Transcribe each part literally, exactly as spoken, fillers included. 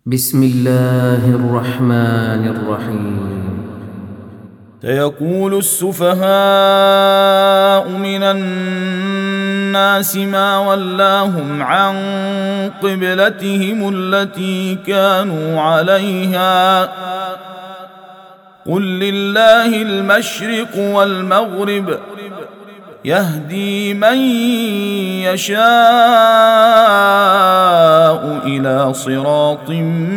بسم الله الرحمن الرحيم. سيقول السفهاء من الناس ما ولاهم عن قبلتهم التي كانوا عليها قل لله المشرق والمغرب يهدي من يشاء إلى صراط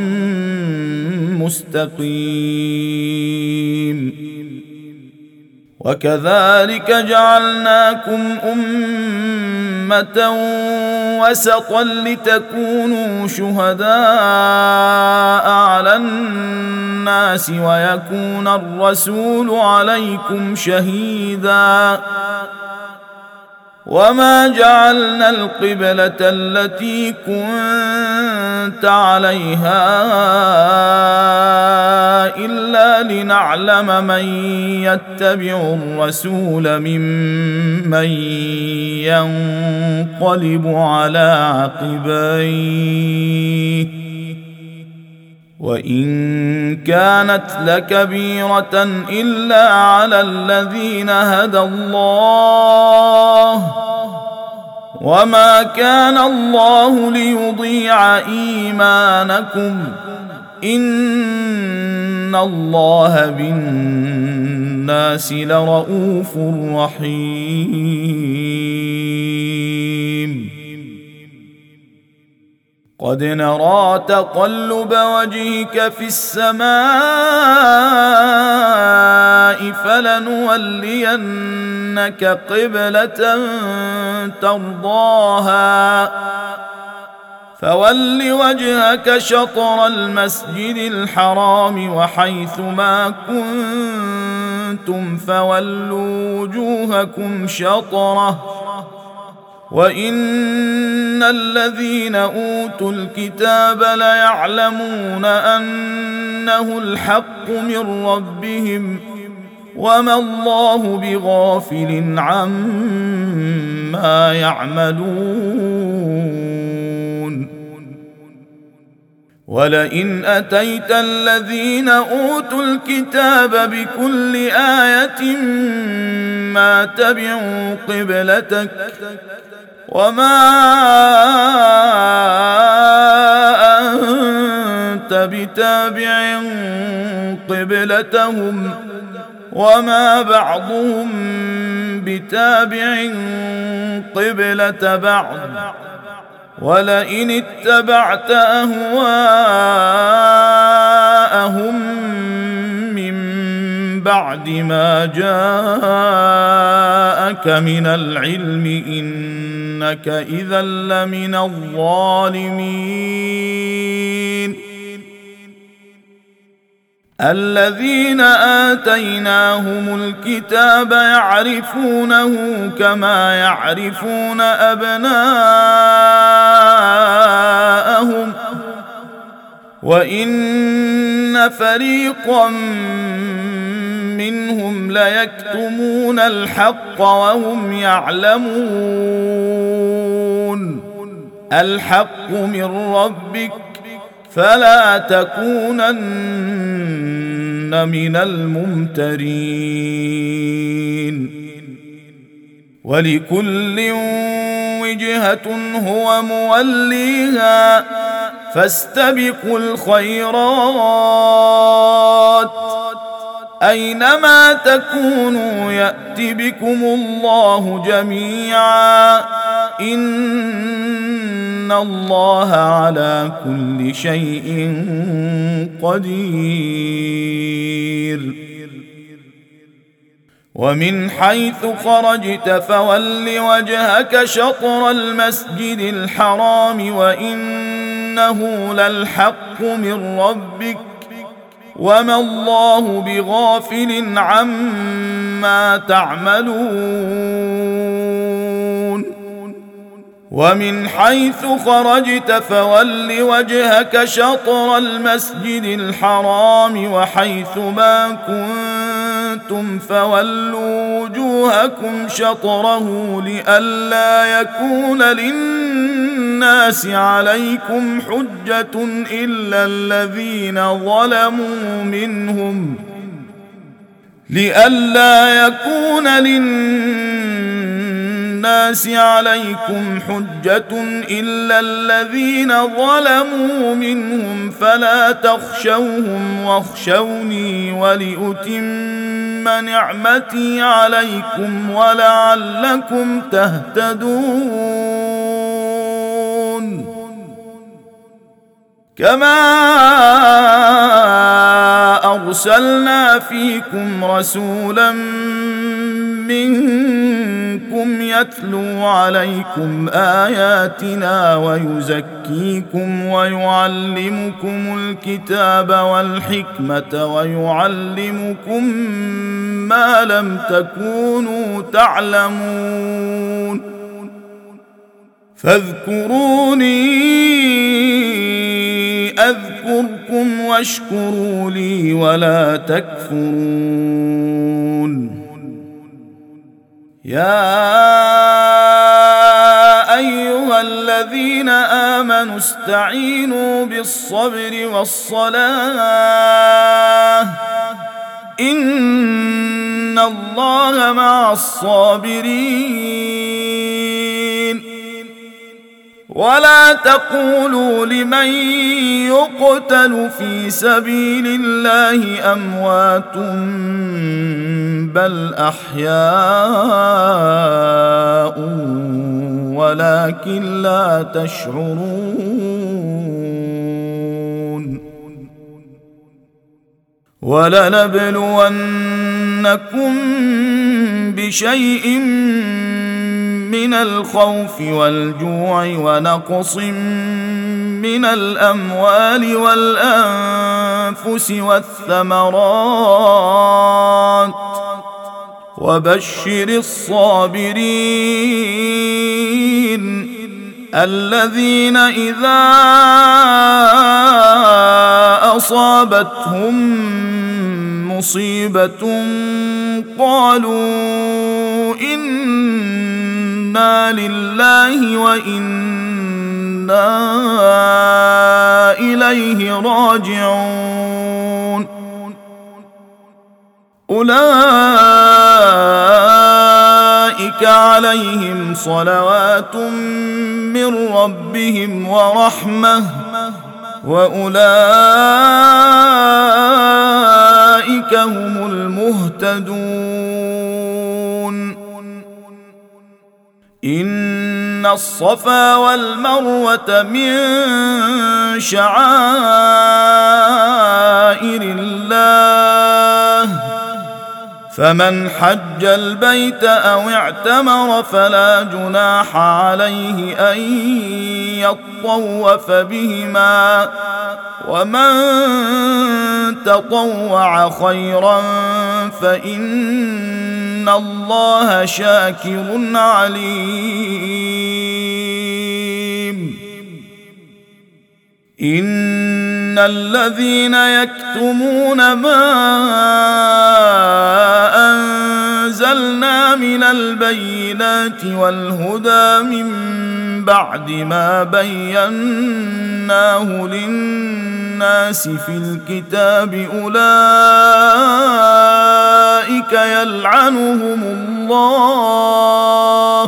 مستقيم. وكذلك جعلناكم أمة وسطا لتكونوا شهداء على الناس ويكون الرسول عليكم شهيدا. وما جعلنا القبلة التي كنت عليها إلا لنعلم من يتبع الرسول ممن ينقلب على عقبيه وإن كانت لكبيرة إلا على الذين هدى الله وما كان الله ليضيع إيمانكم إن الله بالناس لرؤوف رحيم. قد نرى تقلب وجهك في السماء فلنولينك قبلة ترضاها فول وجهك شطر المسجد الحرام وحيث ما كنتم فولوا وجوهكم شطره وإن الذين أوتوا الكتاب ليعلمون أنه الحق من ربهم وما الله بغافل عما يعملون. ولئن أتيت الذين أوتوا الكتاب بكل آية ما تبعوا قبلتك وما أنت بتابع قبلتهم وما بعضهم بتابع قبلة بعض ولئن اتبعت أهواءهم من بعد ما جاءك من العلم إنك إذا لمن الظالمين. الذين آتيناهم الكتاب يعرفونه كما يعرفون أبناءهم وإن فريقا منهم ليكتمون الحق وهم يعلمون. الحق من ربك فلا تكونن من الممترين. ولكل وجهة هو موليها فاستبقوا الخيرات أينما تكونوا يأت بكم الله جميعا إن الله على كل شيء قدير. ومن حيث خرجت فول وجهك شطر المسجد الحرام وإنه للحق من ربك وما الله بغافل عما تعملون. ومن حيث خرجت فول وجهك شطر المسجد الحرام وحيث ما كنتم فولوا وجوهكم شطره لئلا يكون للناس للناس عليكم حجة إلا الذين ظلموا منهم لئلا يكون للناس عليكم حجة إلا الذين ظلموا منهم فلا تخشوهم واخشوني ولأتم نعمتي عليكم ولعلكم تهتدون كما أرسلنا فيكم رسولا منكم يتلو عليكم آياتنا ويزكيكم ويعلمكم الكتاب والحكمة ويعلمكم ما لم تكونوا تعلمون فاذكروني أذكركم واشكروا لي ولا تكفرون يا أيها الذين آمنوا استعينوا بالصبر والصلاة إن الله مع الصابرين ولا تقولوا لمن يقتل في سبيل الله أموات بل أحياء ولكن لا تشعرون ولنبلونكم بشيء من الخوف والجوع ونقص من الأموال والأنفس والثمرات وبشر الصابرين الذين إذا أصابتهم مصيبة قالوا إنا لله وإنا إليه راجعون أولئك عليهم صلوات من ربهم ورحمة وأولئك هم المهتدون إن الصفا والمروة من شعائر الله فمن حج البيت أو اعتمر فلا جناح عليه أن يطوف بهما ومن تطوع خيرا فإن الله شاكر عليم إن الذين يكتمون ما أنزلنا من البينات والهدى من بعد ما بيناه للناس في الكتاب أولئك يلعنهم الله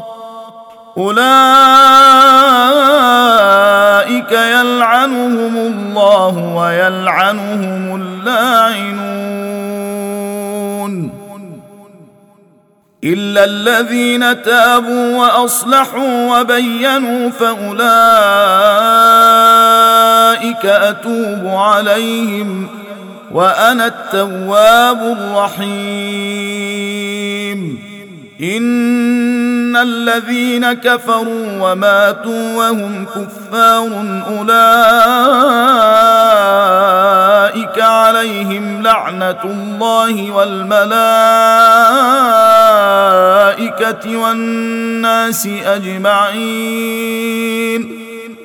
أولئك يلعنهم الله ويلعنهم اللاعنون إلا الذين تابوا وأصلحوا وبينوا فأولئك أتوب عليهم وأنا التواب الرحيم إن الذين كفروا وماتوا وهم كفار أولئك عليهم لعنة الله والملائكة والناس أجمعين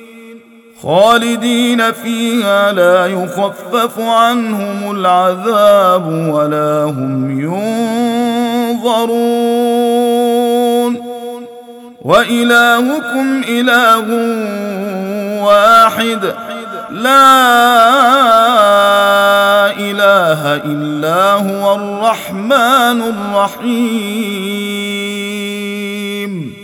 خالدين فيها لا يخفف عنهم العذاب ولا هم ينظرون وإلهكم إله واحد لا إله إلا هو الرحمن الرحيم.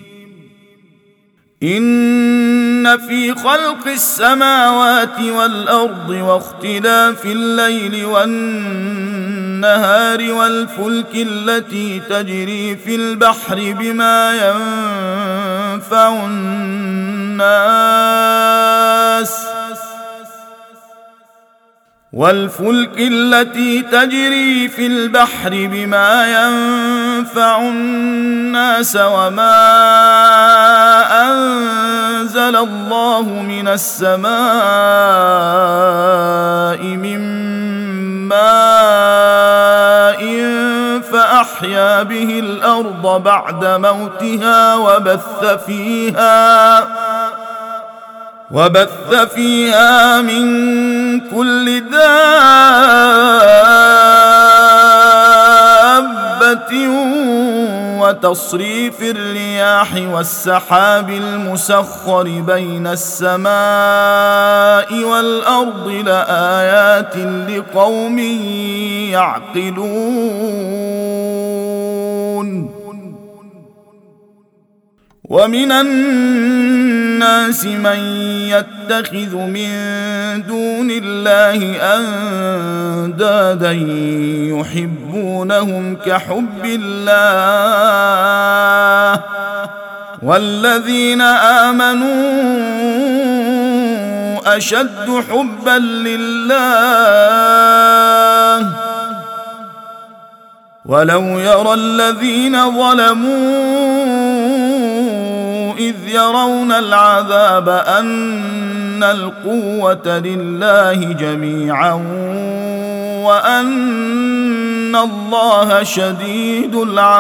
إن في خلق السماوات والأرض واختلاف الليل والنهار والفلك التي تجري في البحر بما ينفع الناس والفلك التي تجري في البحر بما ينفع الناس وما أنزل الله من السماء من ماء فأحيا به الأرض بعد موتها وبث فيها وبث فيها من كل دابة وتصريف الرياح والسحاب المسخر بين السماء والأرض لآيات لقوم يعقلون. ومن الناس من يتخذ من دون الله أندادا يحبونهم كحب الله والذين آمنوا أشد حبا لله ولو يرى الذين ظلموا إذ يرون العذاب أن القوة لله جميعا وأن الله شديد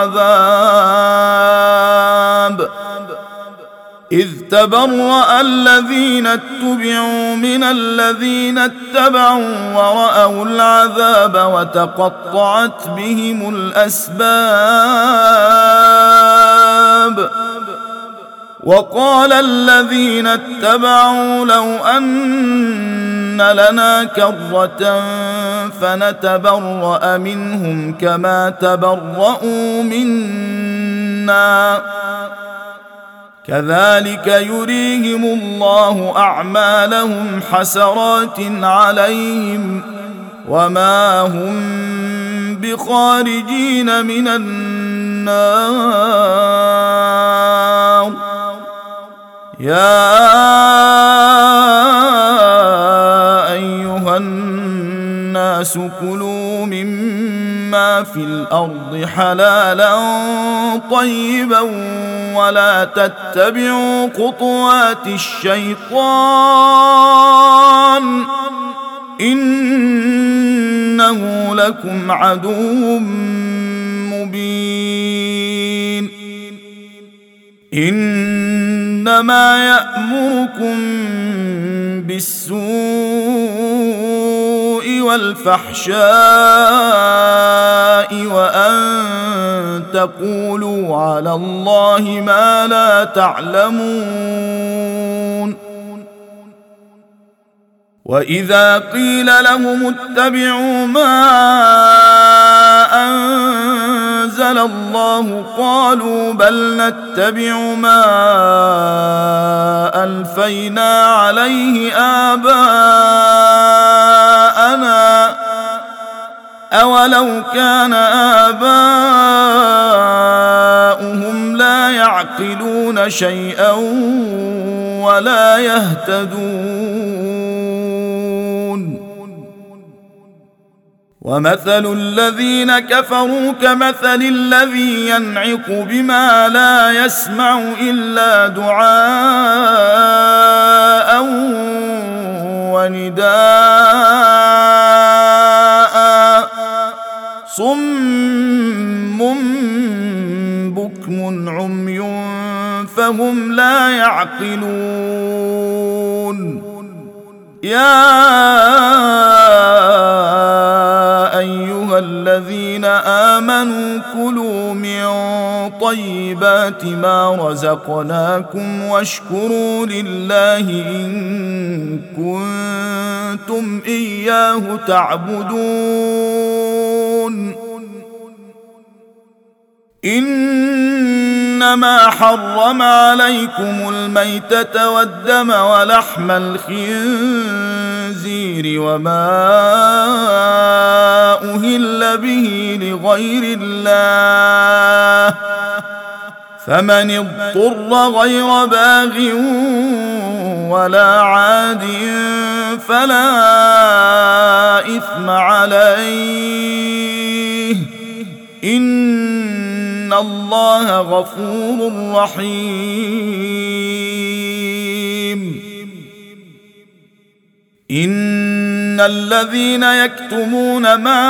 العذاب إذ تبرأ الذين اتبعوا من الذين اتبعوا ورأوا العذاب وتقطعت بهم الأسباب وقال الذين اتبعوا لو أن لنا كرة فنتبرأ منهم كما تبرأوا منا كذلك يريهم الله أعمالهم حسرات عليهم وما هم بخارجين من النار. يا أيها الناس كلوا مما في الأرض حلالا طيبا ولا تتبعوا خطوات الشيطان إنه لكم عدو مبين. إنما يأمركم بالسوء والفحشاء وأن تقولوا على الله ما لا تعلمون. وإذا قيل لهم اتبعوا ما أنزل الله قالوا بل نتبع ما ألفينا عليه آباءنا أولو كان آباؤهم لا يعقلون شيئا ولا يهتدون. ومثل الذين كفروا كمثل الذي ينعق بما لا يسمع إلا دعاء ونداء صم بكم عمي فهم لا يعقلون. يا أيها الذين آمنوا كلوا من طيبات ما رزقناكم واشكروا لله إن كنتم إياه تعبدون. إنما حرم عليكم الميتة والدم ولحم الخنزير وما أهل به لغير الله، فمن اضطر غير باغ ولا عاد فلا إثم عليه، إن الله غفور رحيم. إن الذين يكتمون ما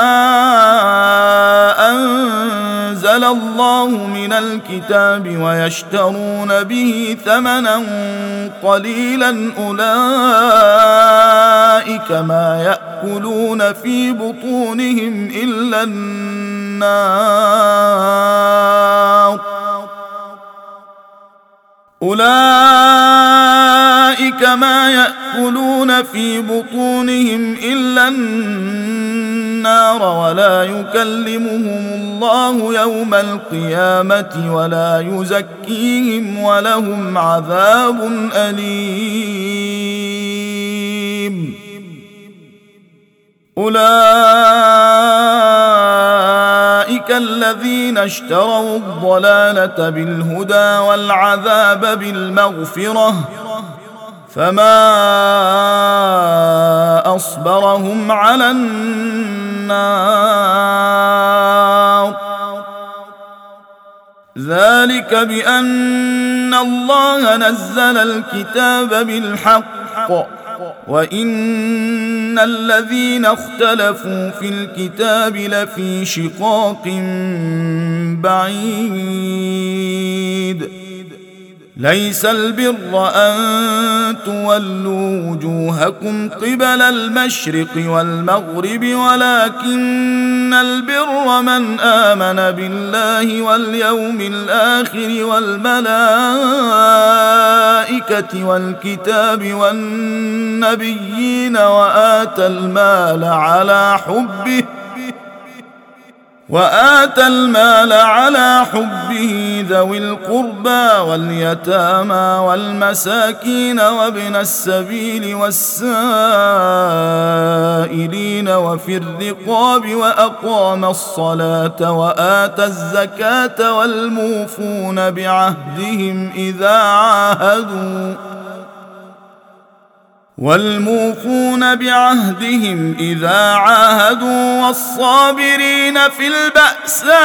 أنزل الله من الكتاب ويشترون به ثمنا قليلا أولئك ما يأكلون في بطونهم إلا النار أولئك ما يأكلون في بطونهم إلا النار ولا يكلمهم الله يوم القيامة ولا يزكيهم ولهم عذاب أليم. أولئك الذين اشتروا الضلالة بالهدى والعذاب بالمغفرة فما أصبرهم على النار، ذلك بأن الله نزل الكتاب بالحق وإن الذين اختلفوا في الكتاب لفي شقاق بعيد. ليس البر أن تولوا وجوهكم قبل المشرق والمغرب ولكن البر من آمن بالله واليوم الآخر والملائكة والكتاب والنبيين وآتى المال على حبه وآتى المال على حبه ذوي القربى واليتامى والمساكين وابن السبيل والسائلين وفي الرقاب وأقام الصلاة وآتى الزكاة والموفون بعهدهم إذا عاهدوا والموفون بعهدهم إذا عاهدوا والصابرين في البأساء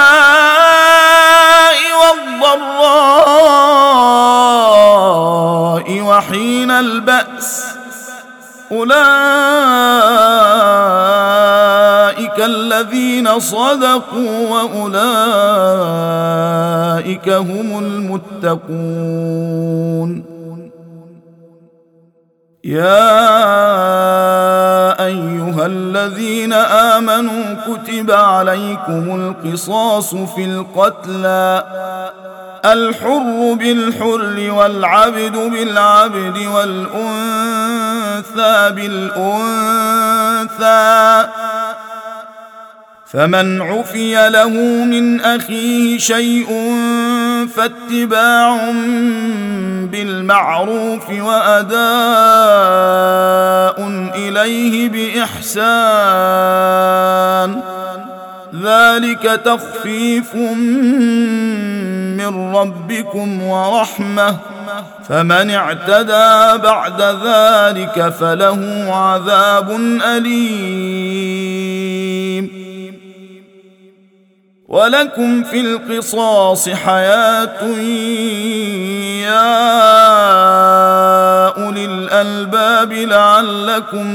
والضراء وحين البأس أولئك الذين صدقوا وأولئك هم المتقون. يا أيها الذين آمنوا كتب عليكم القصاص في القتلى الحر بالحر والعبد بالعبد والأنثى بالأنثى، فمن عفي له من أخيه شيء فاتباع بالمعروف وأداء إليه بإحسان، ذلك تخفيف من ربكم ورحمة، فمن اعتدى بعد ذلك فله عذاب أليم. ولكم في القصاص حياة يا أولي الألباب لعلكم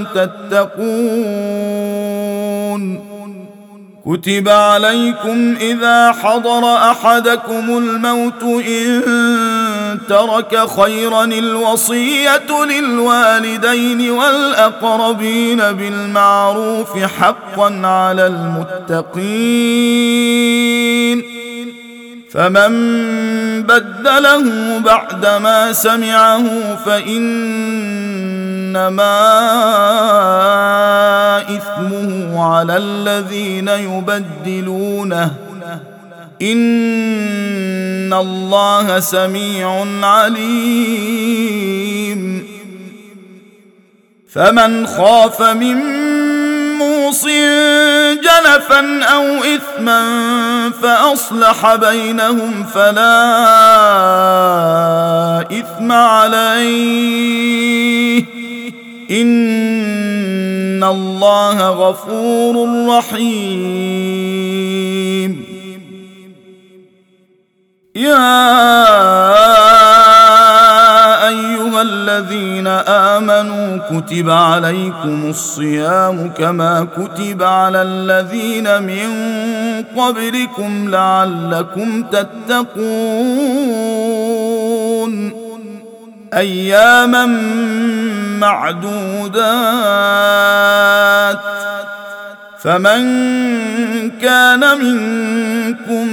تتقون. كتب عليكم إذا حضر أحدكم الموت إن ترك خيرا الوصية للوالدين والأقربين بالمعروف حقا على المتقين، فمن بدله بعدما سمعه فإنما إثمه على الذين يبدلونه إن الله سميع عليم. فمن خاف من موص جنفا أو إثما فأصلح بينهم فلا إثم عليه إن الله غفور رحيم. يا أيها الذين آمنوا كتب عليكم الصيام كما كتب على الذين من قبلكم لعلكم تتقون أياما معدودات. فمن كان منكم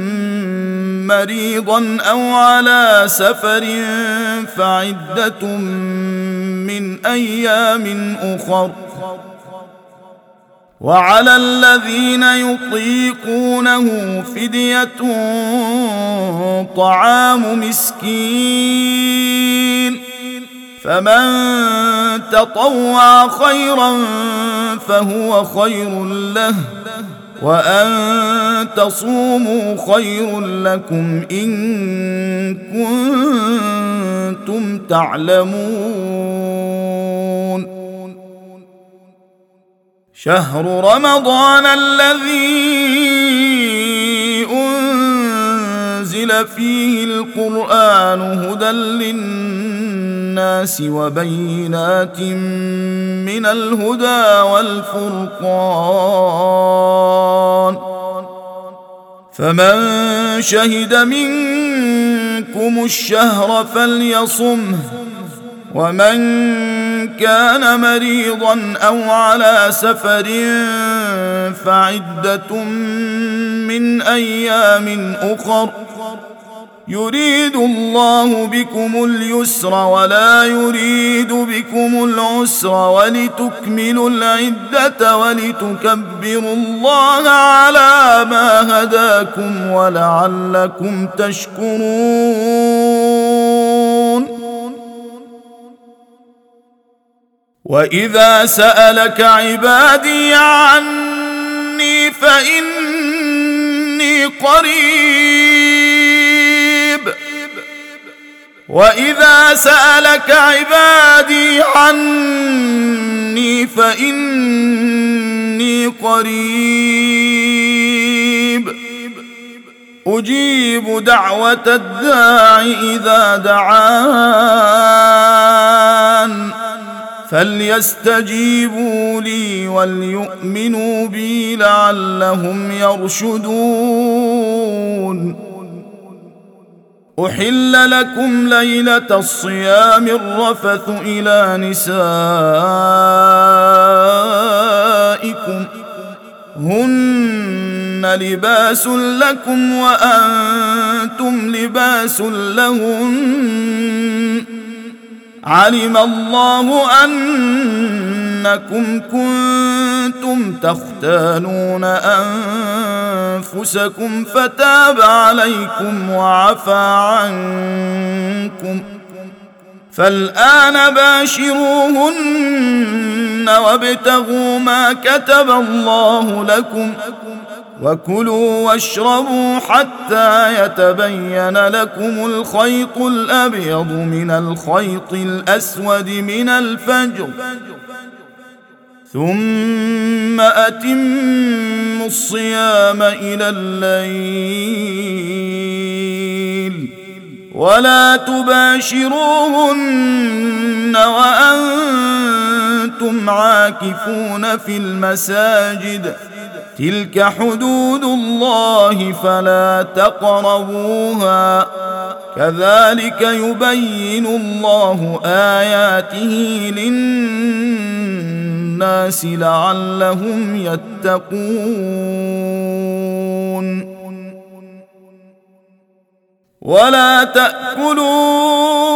مريضا أو على سفر فعدة من أيام أخر. وعلى الذين يطيقونه فدية طعام مسكين فمن تطوع خيرا فهو خير له وأن تصوموا خير لكم إن كنتم تعلمون. شهر رمضان الذي أنزل فيه القرآن هدى للناس وبينات من الهدى والفرقان فمن شهد منكم الشهر فليصمه ومن كان مريضا أو على سفر فعدة من أيام أخر يريد الله بكم اليسر ولا يريد بكم العسر ولتكملوا العدة ولتكبروا الله على ما هداكم ولعلكم تشكرون. وإذا سألك عبادي عني فإني قريب وإذا سألك عبادي عني فإني قريب أجيب دعوة الداع إذا دعان فليستجيبوا لي وليؤمنوا بي لعلهم يرشدون. أحل لكم ليلة الصيام الرفث إلى نسائكم هن لباس لكم وأنتم لباس لهن علم الله أنكم كنتم تختانون أنفسكم فتاب عليكم وعفى عنكم فالآن باشروهن وابتغوا ما كتب الله لكم وكلوا واشربوا حتى يتبين لكم الخيط الأبيض من الخيط الأسود من الفجر ثم أتموا الصيام إلى الليل ولا تباشروهن وأنتم عاكفون في المساجد تلك حدود الله فلا تقربوها كذلك يبين الله آياته للناس لعلهم يتقون. ولا تأكلوا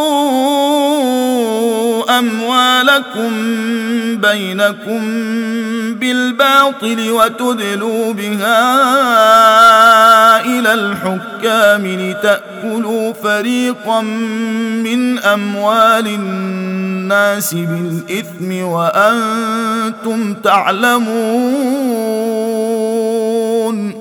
أموالكم بينكم بالباطل وتدلوا بها إلى الحكام لتأكلوا فريقا من أموال الناس بالإثم وأنتم تعلمون.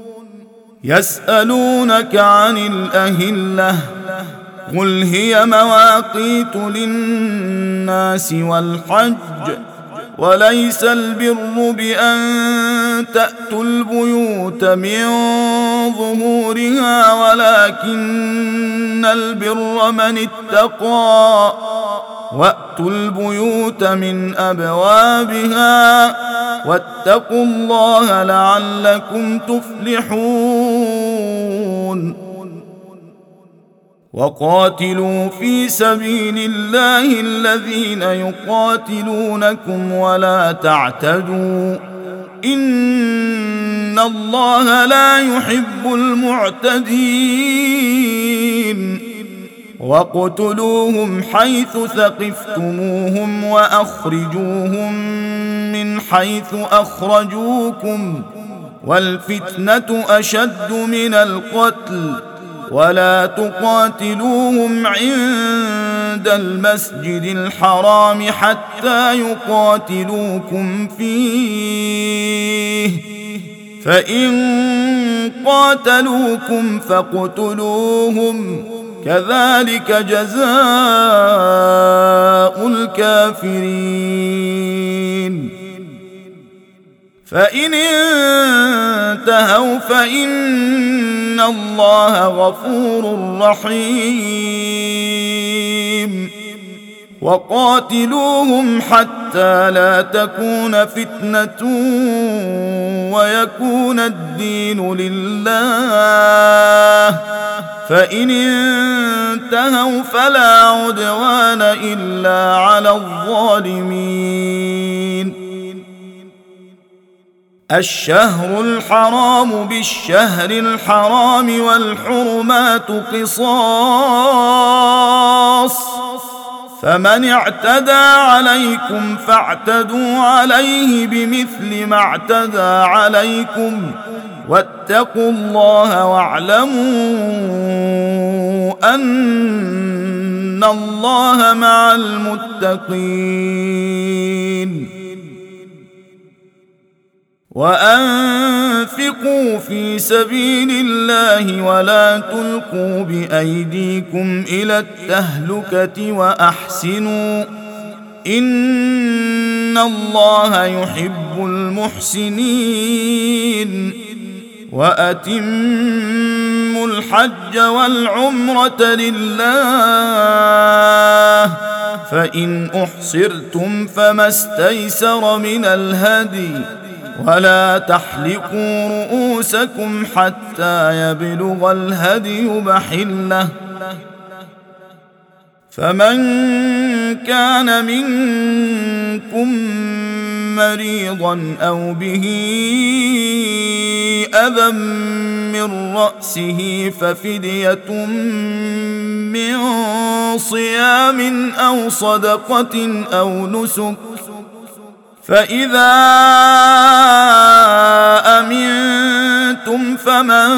يسألونك عن الأهلة قل هي مواقيت للناس والحج وليس البر بأن تأتوا البيوت من ظهورها ولكن البر من اتقى وأتوا البيوت من أبوابها واتقوا الله لعلكم تفلحون. وقاتلوا في سبيل الله الذين يقاتلونكم ولا تعتدوا إن الله لا يحب المعتدين. واقتلوهم حيث ثقفتموهم وأخرجوهم من حيث أخرجوكم والفتنة أشد من القتل ولا تقاتلوهم عند المسجد الحرام حتى يقاتلوكم فيه فإن قاتلوكم فاقتلوهم كذلك جزاء الكافرين. فإن انتهوا فإن الله غفور رحيم. وقاتلوهم حتى لا تكون فتنة ويكون الدين لله فإن انتهوا فلا عدوان إلا على الظالمين. الشهر الحرام بالشهر الحرام والحرمات قصاص فمن اعتدى عليكم فاعتدوا عليه بمثل ما اعتدى عليكم واتقوا الله واعلموا أن الله مع المتقين. وأنفقوا في سبيل الله ولا تلقوا بأيديكم إلى التهلكة وأحسنوا إن الله يحب المحسنين. وأتموا الحج والعمرة لله فإن أحصرتم فما استيسر من الهدي ولا تحلقوا رؤوسكم حتى يبلغ الهدي محله فمن كان منكم مريضا أو به أذى من رأسه ففدية من صيام أو صدقة أو نسك فإذا أمنتم فمن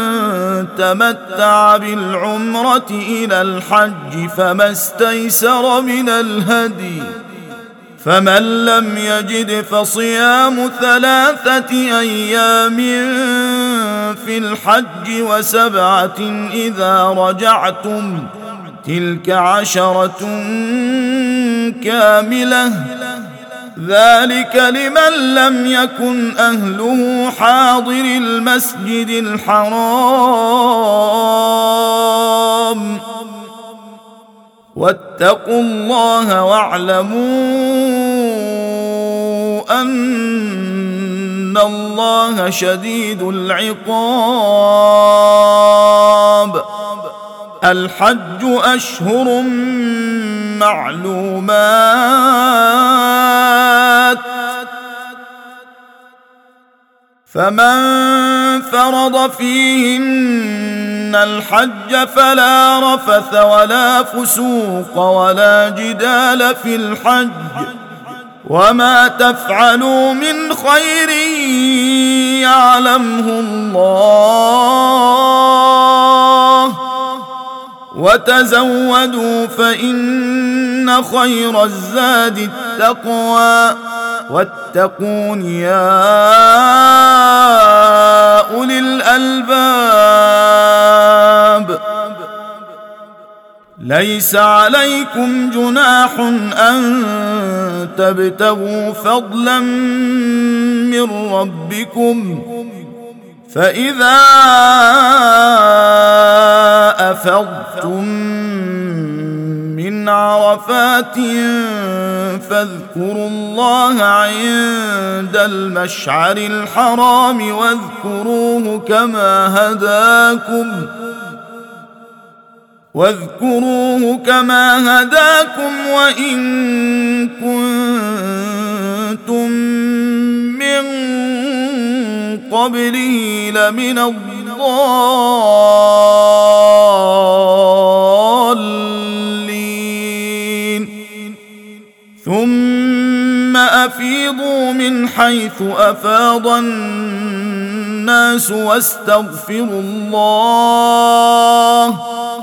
تمتع بالعمرة إلى الحج فما استيسر من الهدي فمن لم يجد فصيام ثلاثة أيام في الحج وسبعة إذا رجعتم تلك عشرة كاملة ذلك لمن لم يكن أهله حاضر المسجد الحرام واتقوا الله واعلموا أن الله شديد العقاب. الحج أشهر معلومات فمن فرض فيهن الحج فلا رفث ولا فسوق ولا جدال في الحج وما تفعلوا من خير يعلمه الله وتزودوا فإن خير الزاد التقوى واتقون يا أولي الألباب ليس عليكم جناح أن تبتغوا فضلا من ربكم فإذا أفضتم من عرفات فاذكروا الله عند المشعر الحرام واذكروه كما هداكم واذكروه كما هداكم وإن كنتم من قبله لمن الضالين ثم أفيضوا من حيث أفاض الناس واستغفروا الله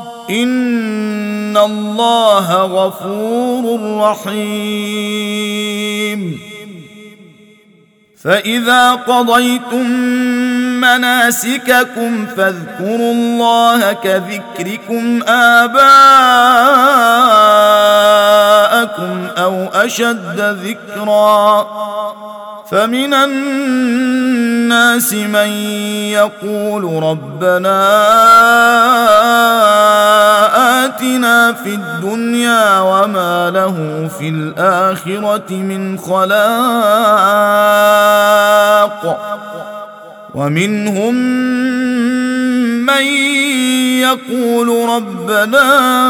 إن الله غفور رحيم فإذا قضيتم مناسككم فاذكروا الله كذكركم آباءكم أو أشد ذكرا فمن الناس من يقول ربنا آتنا في الدنيا وما له في الآخرة من خلاق ومنهم من يقول ربنا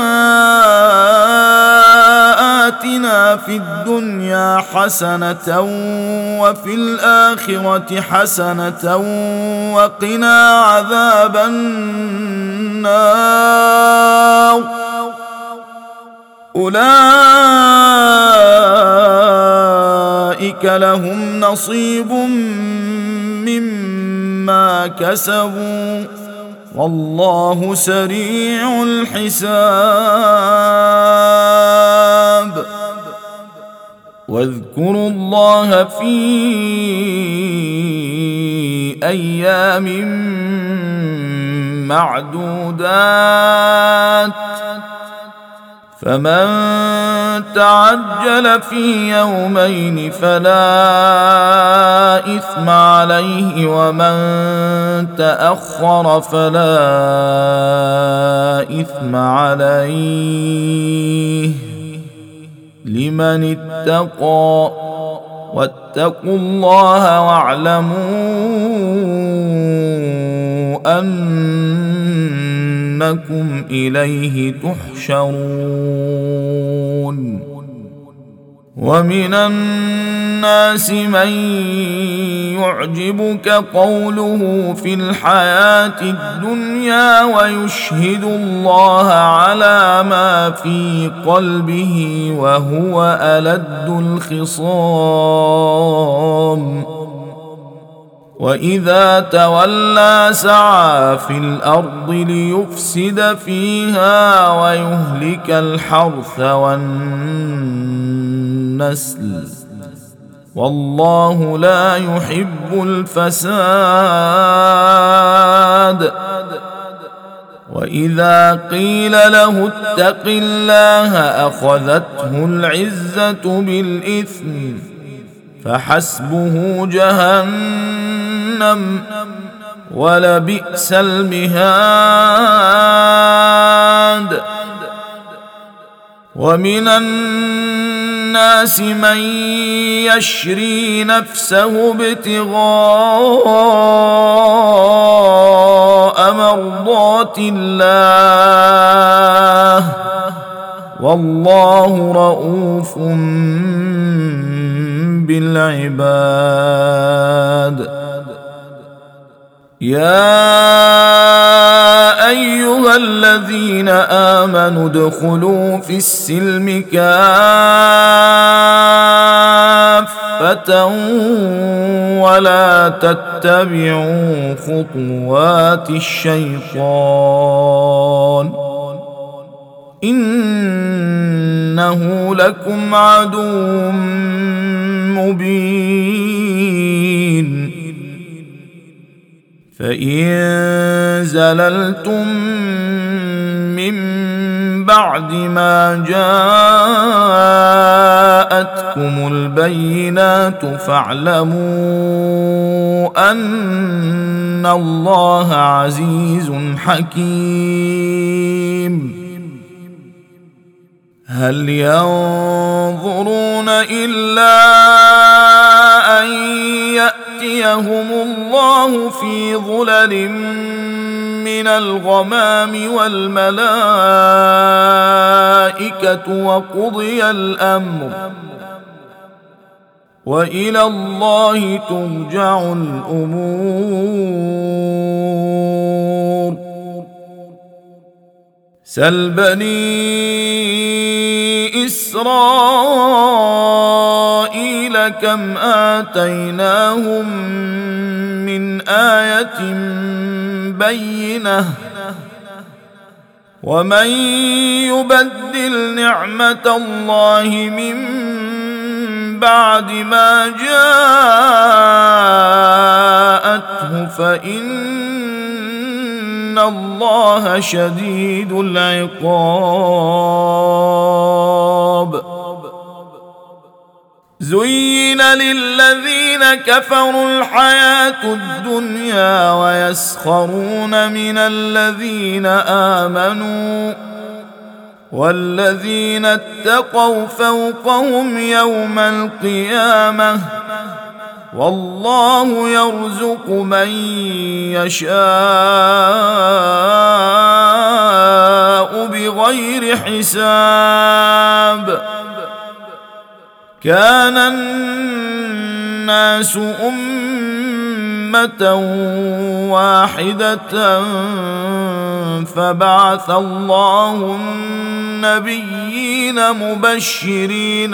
آتنا في الدنيا حسنة وفي الآخرة حسنة وقنا عذاب النار أولئك لهم نصيب مما كسبوا والله سريع الحساب واذكروا الله في أيام معدودات فمن تعجل في يومين فلا إثم عليه ومن تأخر فلا إثم عليه لمن اتقى واتقوا الله واعلموا أنكم إليه تحشرون ومن الناس من يعجبك قوله في الحياة الدنيا ويشهد الله على ما في قلبه وهو ألد الخصام وإذا تولى سعى في الأرض ليفسد فيها ويهلك الحرث والنسل والله لا يحب الفساد وإذا قيل له اتق الله أخذته العزة بالإثم فحسبه جهنم ولبئس المهاد ومن الناس من يشري نفسه ابتغاء مرضات الله والله رؤوف بالعباد يا أيها الذين آمنوا ادخلوا في السلم كافة ولا تتبعوا خطوات الشيطان إنه لكم عدو مبين فإن زللتم من بعد ما جاءتكم البينات فاعلموا أن الله عزيز حكيم هل ينظرون إلا أن يأتيهم الله في ظلل من الغمام والملائكة وقضي الأمر وإلى الله ترجع الأمور سل بني إسرائيل كم آتيناهم من آية بينة ومن يبدل نعمة الله من بعد ما جاءته فإن الله شديد العقاب زين للذين كفروا الحياة الدنيا ويسخرون من الذين آمنوا والذين اتقوا فوقهم يوم القيامة والله يرزق من يشاء بغير حساب كان الناس أمة واحدة فبعث الله النبيين مبشرين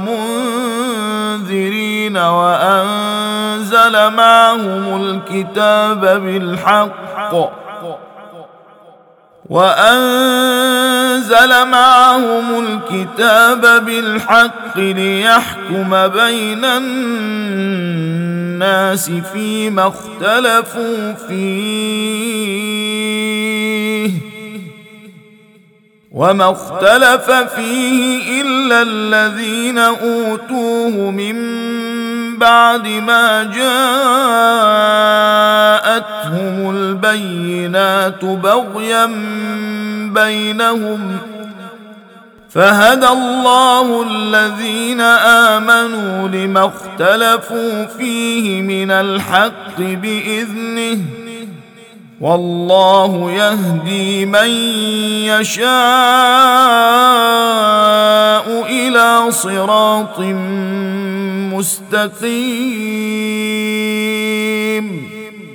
ومنذرين وأنزل معهم الكتاب بالحق وأنزل معهم الكتاب بالحق ليحكم بين الناس فيما اختلفوا فيه وما اختلف فيه إلا الذين أوتوه من بعد ما جاءتهم البينات بغيا بينهم فهدى الله الذين آمنوا لما اختلفوا فيه من الحق بإذنه والله يهدي من يشاء إلى صراط مستقيم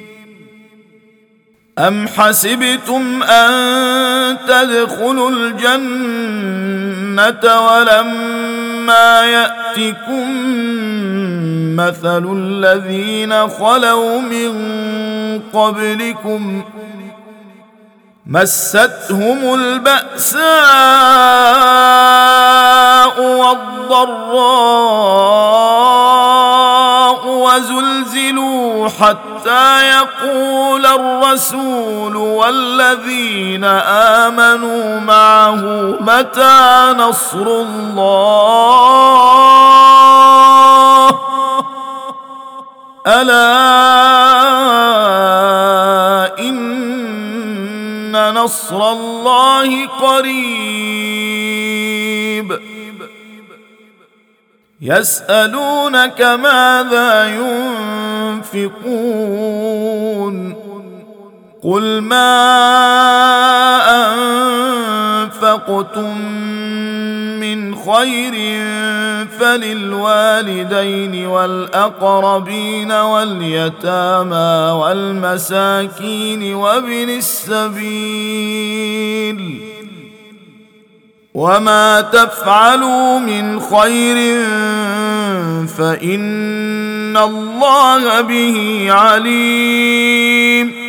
أم حسبتم أن تدخلوا الجنة ولما يأتكم مثل الذين خلوا من قبلكم مستهم البأساء والضراء وزلزلوا حتى يقول الرسول والذين آمنوا معه متى نصر الله ألا إن نصر الله قريب يسألونك ماذا ينفقون قل ما أنفقتم من خير فللوالدين والأقربين واليتامى والمساكين وابن السبيل وما تفعلوا من خير فإن الله به عليم.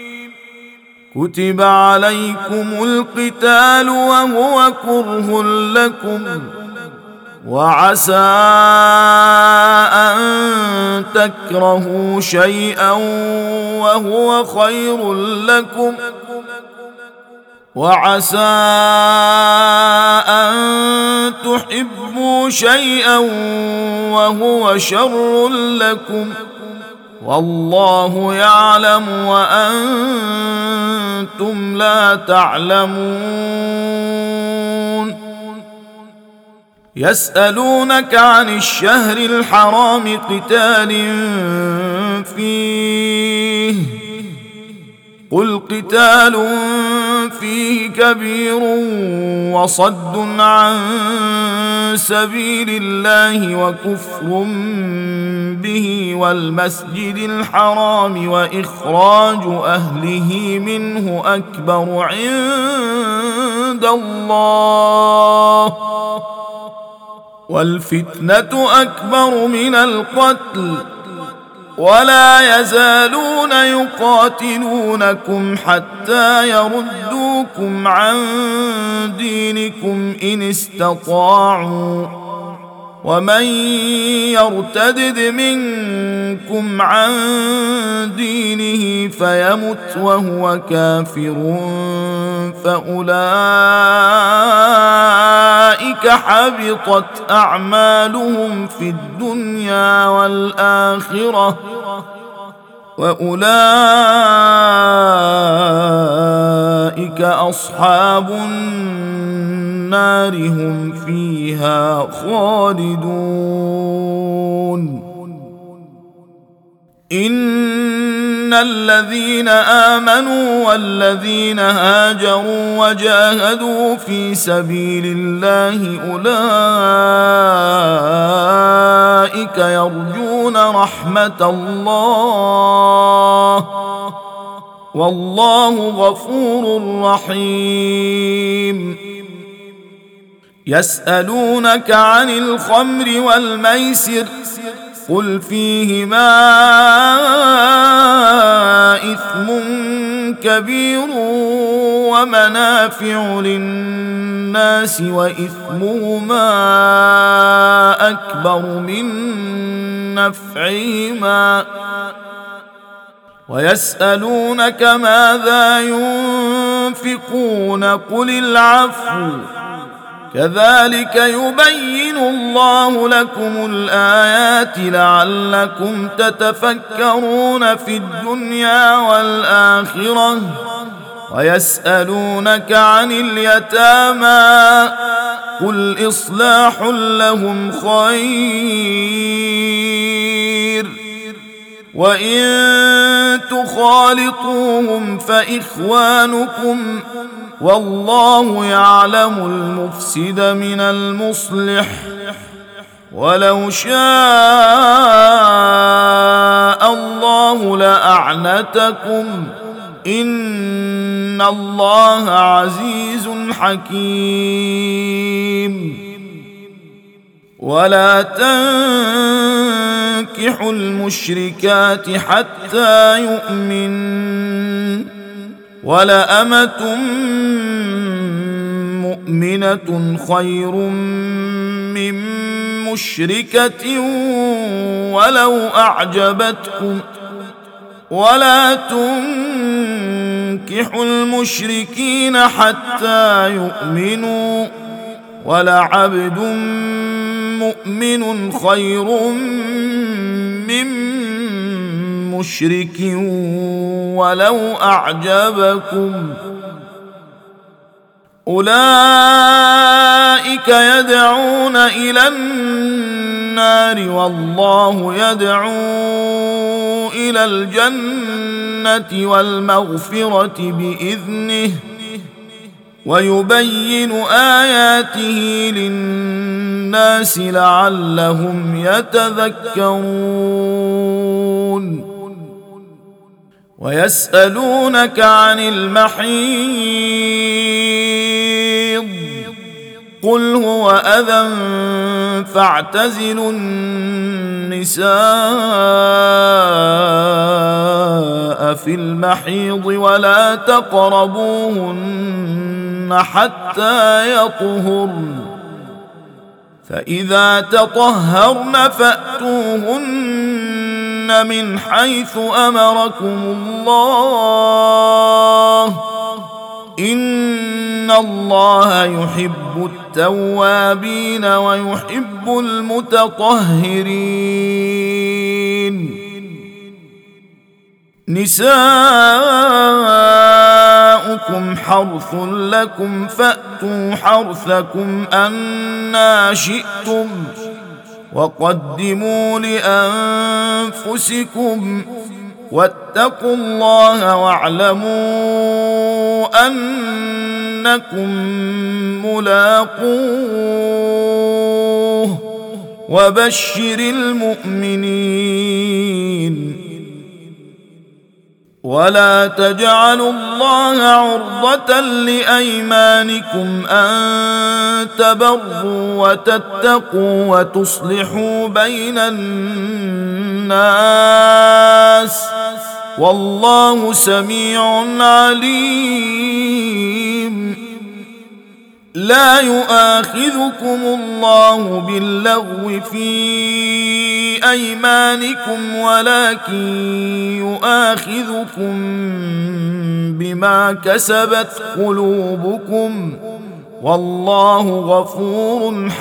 كتب عليكم القتال وهو كره لكم وعسى أن تكرهوا شيئا وهو خير لكم وعسى أن تحبوا شيئا وهو شر لكم والله يعلم وأنتم لا تعلمون. يسألونك عن الشهر الحرام قتال فيه قل قتال فيه كبير وصد عن سبيل الله وكفر به والمسجد الحرام وإخراج أهله منه أكبر عند الله والفتنة أكبر من القتل ولا يزالون يقاتلونكم حتى يردوكم عن دينكم إن استطاعوا ومن يرتدد منكم عن دينه فيمت وهو كافر فأولئك حبطت أعمالهم في الدنيا والآخرة وأولئك أصحاب النار هم فيها خالدون. إن الذين آمنوا والذين هاجروا وجاهدوا في سبيل الله أولئك يرجون رحمة الله والله غفور رحيم. يسألونك عن الخمر والميسر قل فيهما إثم كبير ومنافع للناس وإثمهما أكبر من نفعهما ويسألونك ماذا ينفقون قل العفو كذلك يبين الله لكم الآيات لعلكم تتفكرون في الدنيا والآخرة. ويسألونك عن اليتامى قل إصلاح لهم خير وإن تخالطوهم فإخوانكم والله يعلم المفسد من المصلح ولو شاء الله لأعنتكم إن الله عزيز حكيم. ولا تنكحوا المشركات حتى يؤمن ولأمة مؤمنة خير من مشركة ولو أعجبتكم ولا تنكحوا المشركين حتى يؤمنوا ولعبد مؤمن خير من مشرك ولو أعجبكم أولئك يدعون إلى النار والله يدعو إلى الجنة والمغفرة بإذنه ويبين آياته للناس لعلهم يتذكرون ويسألونك عن المحيض قل هو أذى فاعتزلوا النساء في المحيض ولا تقربوهن حتى يطهرن فإذا تطهرن فأتوهن من حيث أمركم الله إن الله يحب التوابين ويحب المتطهرين نساؤكم حرث لكم فأتوا حرثكم أنى شئتم وقدموا لأنفسكم واتقوا الله واعلموا أنكم ملاقوه وبشر المؤمنين ولا تجعلوا الله عرضة لأيمانكم أن تبروا وتتقوا وتصلحوا بين الناس والله سميع عليم لا يؤاخذكم الله باللغو في أيمانكم ولكن يؤاخذكم بما كسبت قلوبكم والله غفور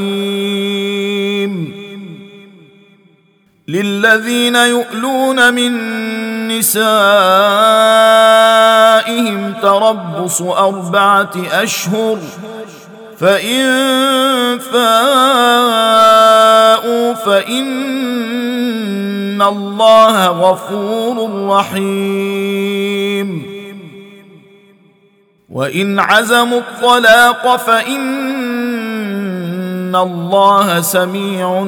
حليم للذين يؤلون من نسائهم تربص أربعة أشهر فإن فاءوا فإن الله غفور رحيم وإن عزموا الطلاق فإن الله سميع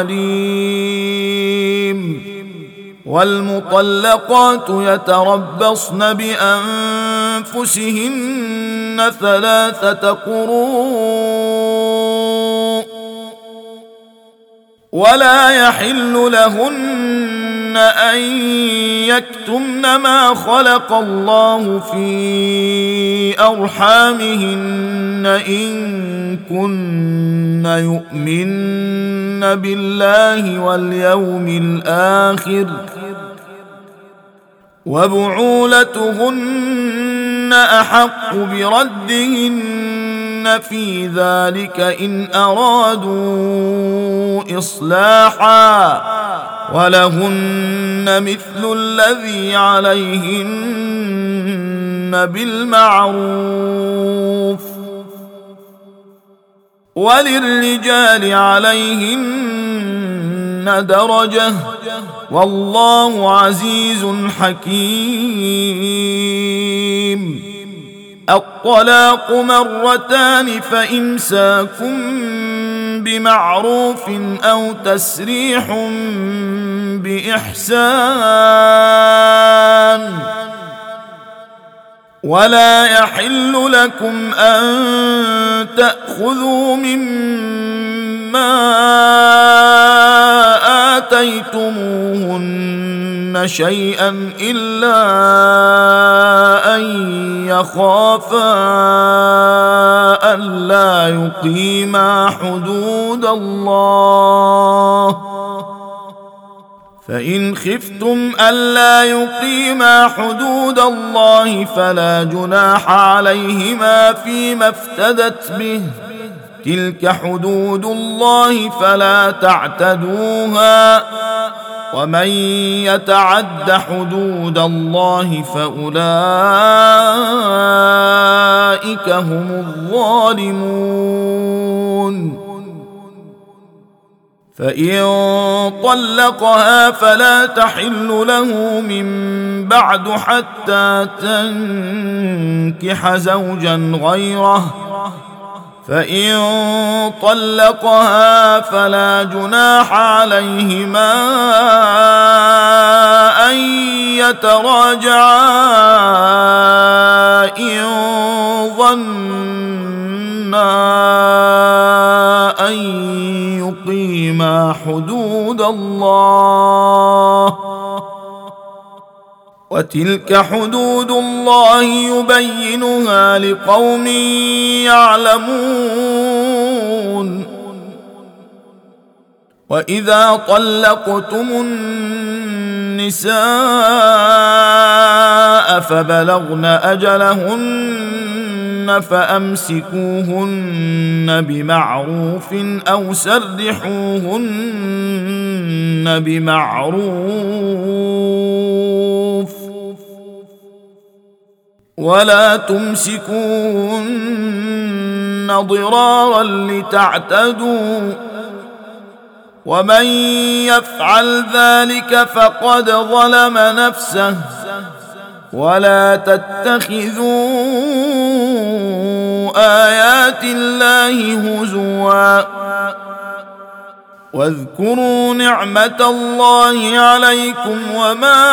عليم والمطلقات يتربصن بأنفسهن ثلاثة قروء ولا يحل لهن أن يكتمن ما خلق الله في أرحامهن إن كن يؤمن بالله واليوم الآخر وبعولتهن أحق بردهن في ذلك إن أرادوا إصلاحا ولهن مثل الذي عليهن بالمعروف وللرجال عليهن درجة والله عزيز حكيم الطلاق مرتان فإمساك بمعروف أو تسريح بإحسان ولا يحل لكم أن تأخذوا مما آتيتموهن شيئا إلا أن يخافا ألا يقيما حدود الله فإن خفتم ألا يقيما حدود الله فلا جناح عليهما فيما افتدت به تلك حدود الله فلا تعتدوها ومن يتعد حدود الله فأولئك هم الظالمون فإن طلقها فلا تحل له من بعد حتى تنكح زوجا غيره، فإن طلقها فلا جناح عليهما أن يتراجعا إن ظنا أن يقيما حدود الله، وتلك حدود الله يبينها لقوم يعلمون. وإذا طلقتم النساء فبلغن أجلهن فأمسكوهن بمعروف أو سرحوهن بمعروف، ولا تمسكوهن ضرارا لتعتدوا، ومن يفعل ذلك فقد ظلم نفسه. ولا تتخذوا آيات الله هزوا، واذكروا نعمة الله عليكم وما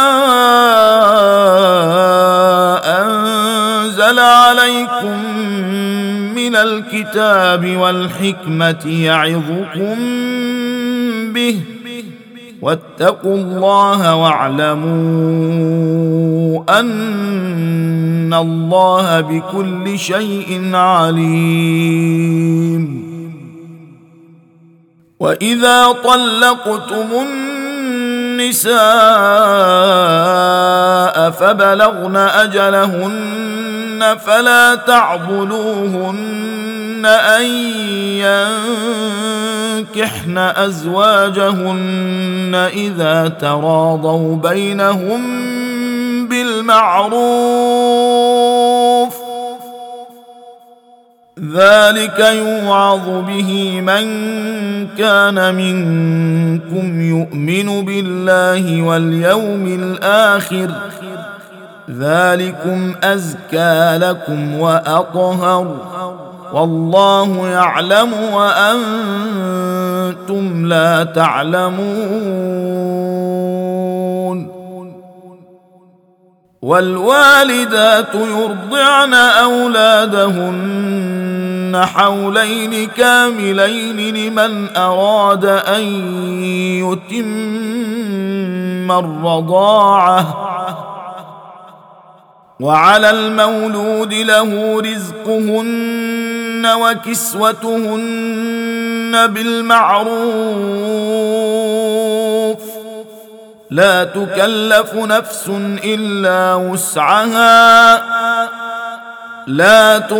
أنزل عليكم من الكتاب والحكمة يعظكم به، واتقوا الله واعلموا أن الله بكل شيء عليم. وإذا طلقتم النساء فبلغن أجلهن فلا تعضلوهن أن ينكحن أزواجهن إذا تراضوا بينهم بالمعروف، ذلك يوعظ به من كان منكم يؤمن بالله واليوم الآخر، ذلكم أزكى لكم وأطهر، والله يعلم وأنتم لا تعلمون. والوالدات يرضعن أولادهن حولين كاملين لمن أراد أن يتم الرضاعة، وعلى المولود له رزقهن وكسوتهن بالمعروف، لا تكلف نفس إلا وسعها، لا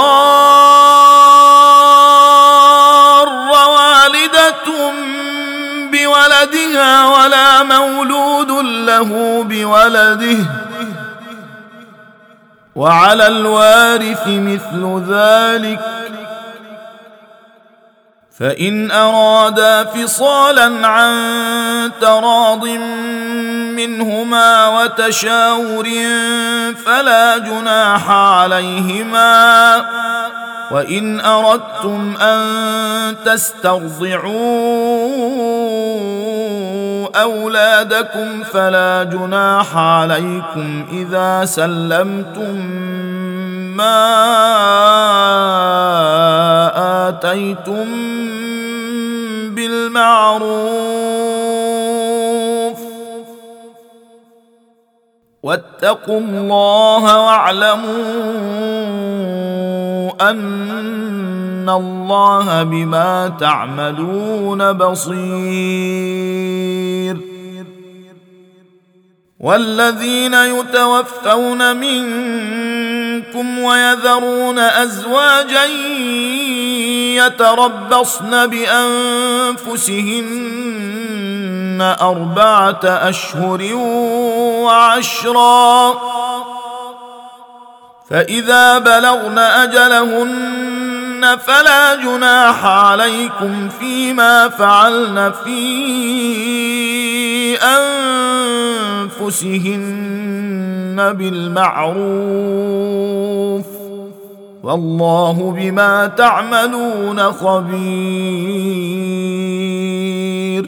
تضار والدة بولدها ولا مولود له بولده، وعلى الوارث مثل ذلك، فإن أرادا فصالا عن تراض منهما وتشاور فلا جناح عليهما، وإن أردتم أن تسترضعوا أولادكم فلا جناح عليكم إذا سلمتم ما آتيتم بالمعروف، واتقوا الله واعلموا أن الله بما تعملون بصير. والذين يتوفون منكم ويذرون أزواجا يتربصن بأنفسهن أربعة أشهر وعشرا، فإذا بلغن أجلهن فلا جناح عليكم فيما فعلن في أنفسهن بالمعروف والله بما تعملون خبير.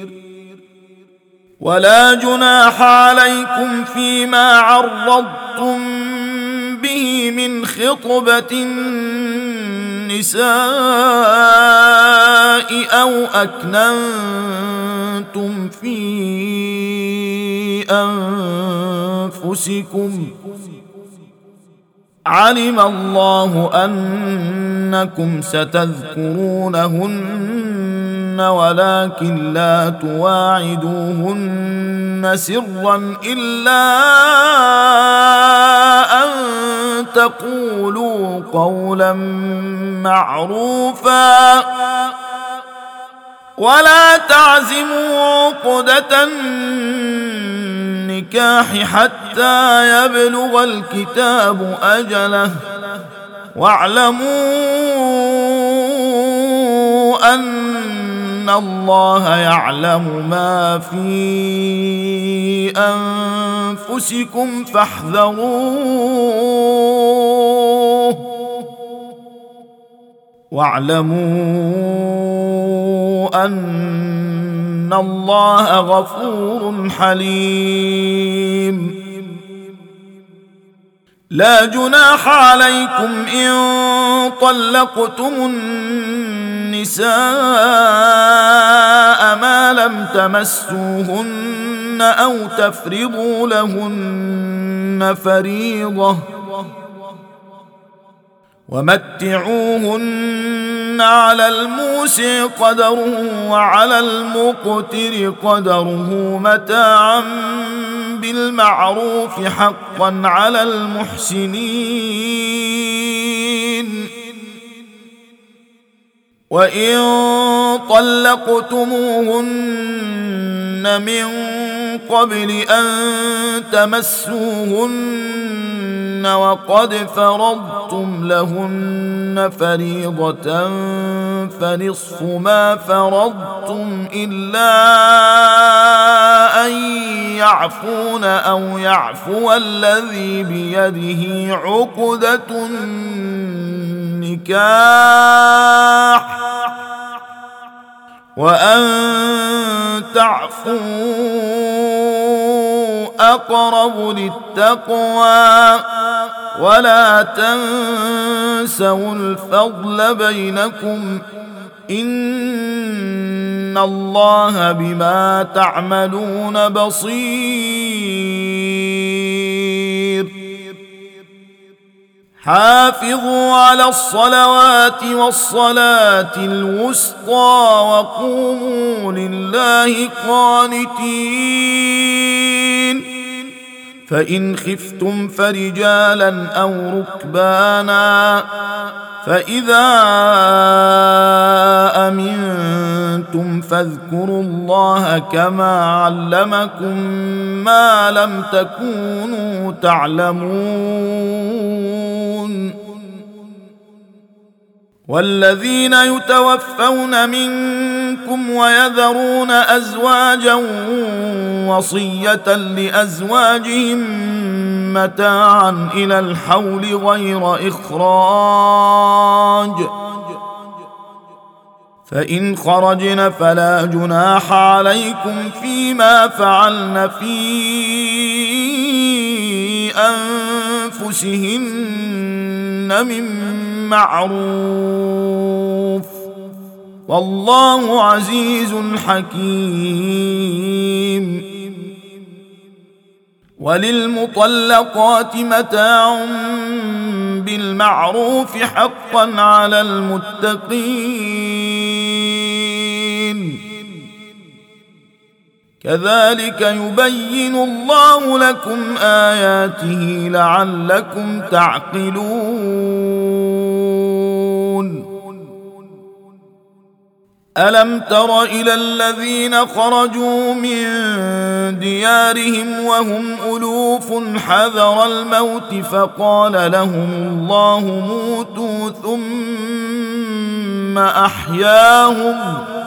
ولا جناح عليكم فيما عرضتم به من خطبة النساء أو أكننتم في أنفسكم علم الله أنكم ستذكرونهن ولكن لا تواعدوهن سرا إلا أن تقولوا قولا معروفا ولا تعزموا عقدة النكاح حتى يبلغ الكتاب أجله واعلموا أن الله يعلم ما في أنفسكم فاحذروه واعلموا أن الله غفور حليم. لا جناح عليكم إن طلقتم النساء ما لم تمسوهن أو تفرضوا لهن فريضة ومتعوهن على الموسع قدره وعلى المقتر قدره متاعا بالمعروف حقا على المحسنين. وإن طلقتموهن من قبل أن تمسوهن وقد فرضتم لهن فريضة فنصف ما فرضتم إلا أن يعفون أو يعفو الذي بيده عقدة النكاح وأن تعفوا أقرب للتقوى ولا تنسوا الفضل بينكم إن الله بما تعملون بصير. حافظوا على الصلوات والصلاة الوسطى وقوموا لله قانتين. فإن خفتم فرجالا أو ركبانا فإذا أمنتم فاذكروا الله كما علمكم ما لم تكونوا تعلمون. والذين يتوفون منكم ويذرون أزواجا وصية لأزواجهم متاعا إلى الحول غير إخراج فإن خرجن فلا جناح عليكم فيما فعلن في أنفسهن من معروف والله عزيز حكيم. وللمطلقات متاع بالمعروف حقا على المتقين كذلك يبين الله لكم آياته لعلكم تعقلون. ألم تر إلى الذين خرجوا من ديارهم وهم ألوف حذر الموت فقال لهم الله موتوا ثم ثم أحياهم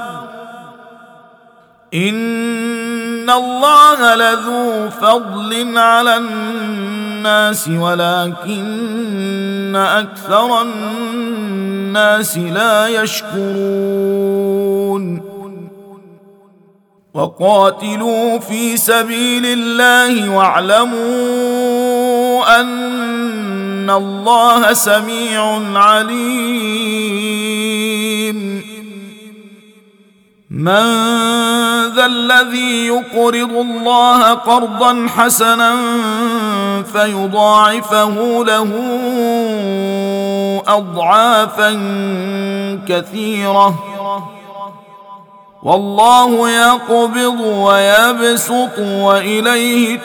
إن الله لذو فضل على الناس ولكن أكثر الناس لا يشكرون وقاتلوا في سبيل الله واعلموا أن الله سميع عليم من ذا الذي يقرض الله قرضا حسنا فيضاعفه له أضعافا كثيرة والله يقبض ويبسط وإليه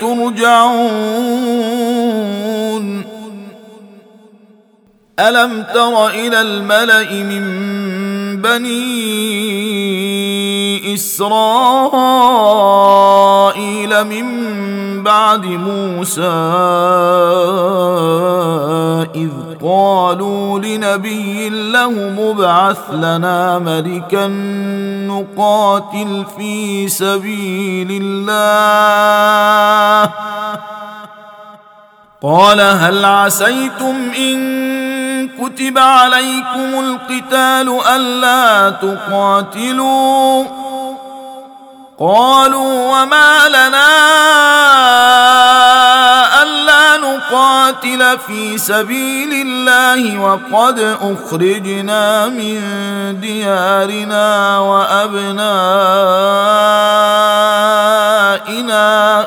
ترجعون ألم تر إلى الملأ من بني إسرائيل من بعد موسى إذ قالوا لنبي له مبعث لنا ملكا نقاتل في سبيل الله قال هل عسيتم إن كتب عليكم القتال ألا تقاتلوا قالوا وما لنا ألا نقاتل في سبيل الله وقد أخرجنا من ديارنا وأبنائنا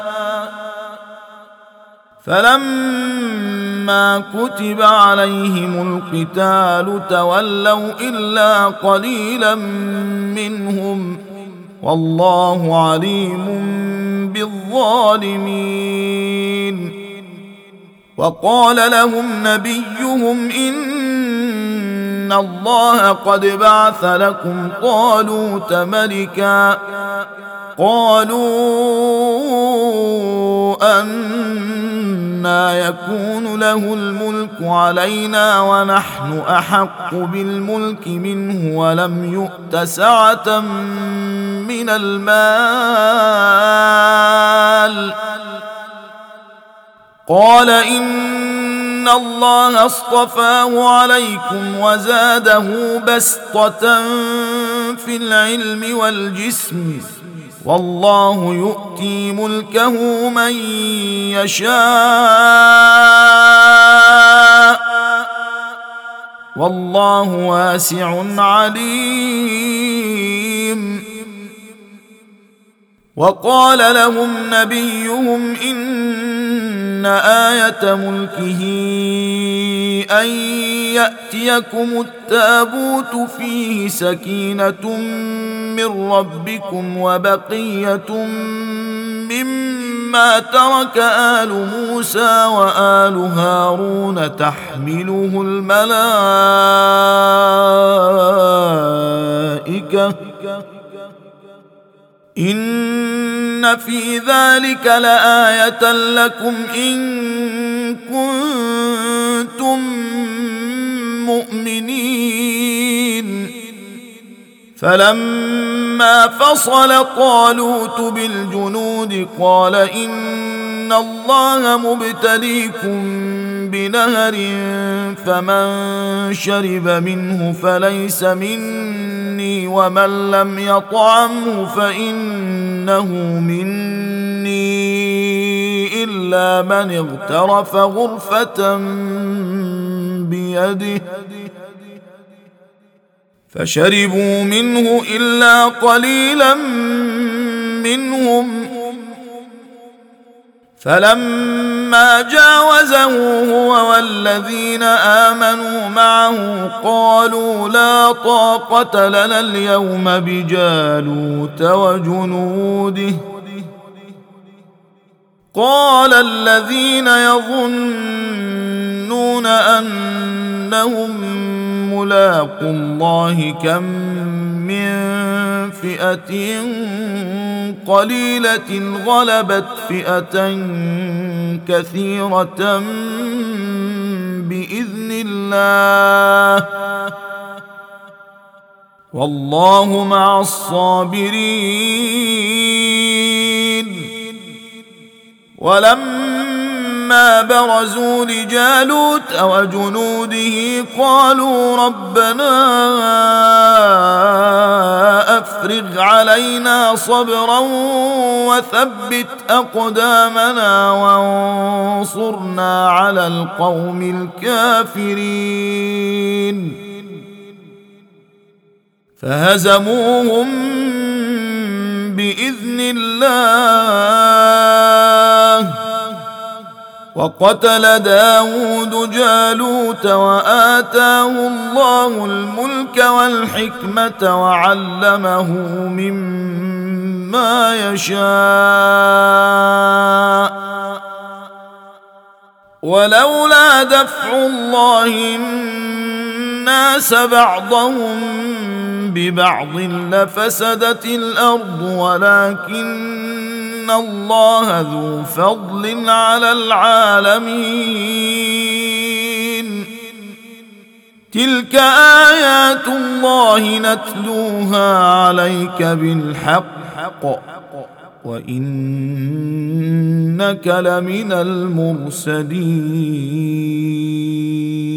فلما كتب عليهم القتال تولوا إلا قليلا منهم والله عليم بالظالمين وقال لهم نبيهم إن الله قد بعث لكم طالوت ملكا قالوا أنى يكون له الملك علينا ونحن أحق بالملك منه ولم يؤت سعة من المال قال إن الله اصطفاه عليكم وزاده بسطة في العلم والجسم والله يؤتي ملكه من يشاء والله واسع عليم وقال لهم نبيهم إن آية ملكه أن يأتيكم التابوت فيه سكينة من ربكم وبقية مما ترك آل موسى وآل هارون تحمله الملائكة إن في ذلك لآية لكم إن كنتم مؤمنين فلما فصل طالوت بالجنود قال إن الله مبتليكم بنهر فمن شرب منه فليس مني ومن لم يطعمه فإنه مني إلا من اغترف غرفة بيده فشربوا منه إلا قليلا منهم فلما جاوزه هو والذين آمنوا معه قالوا لا طاقة لنا اليوم بجالوت وجنوده قال الذين يظنون أنهم ملاقوا الله كم من فئة قليلة غلبت فئة كثيرة بإذن الله والله مع الصابرين. ولما برزوا لجالوت وجنوده قالوا ربنا أفرغ علينا صبرا وثبت أقدامنا وانصرنا على القوم الكافرين. فهزموهم بإذن الله. وقتل داود جالوت وآتاه الله الملك والحكمة وعلمه مما يشاء. ولولا دفع الله الناس بعضهم ببعض لفسدت الأرض ولكن الله ذو فضل على العالمين. تلك آيات الله نتلوها عليك بالحق وإنك لمن المرسلين.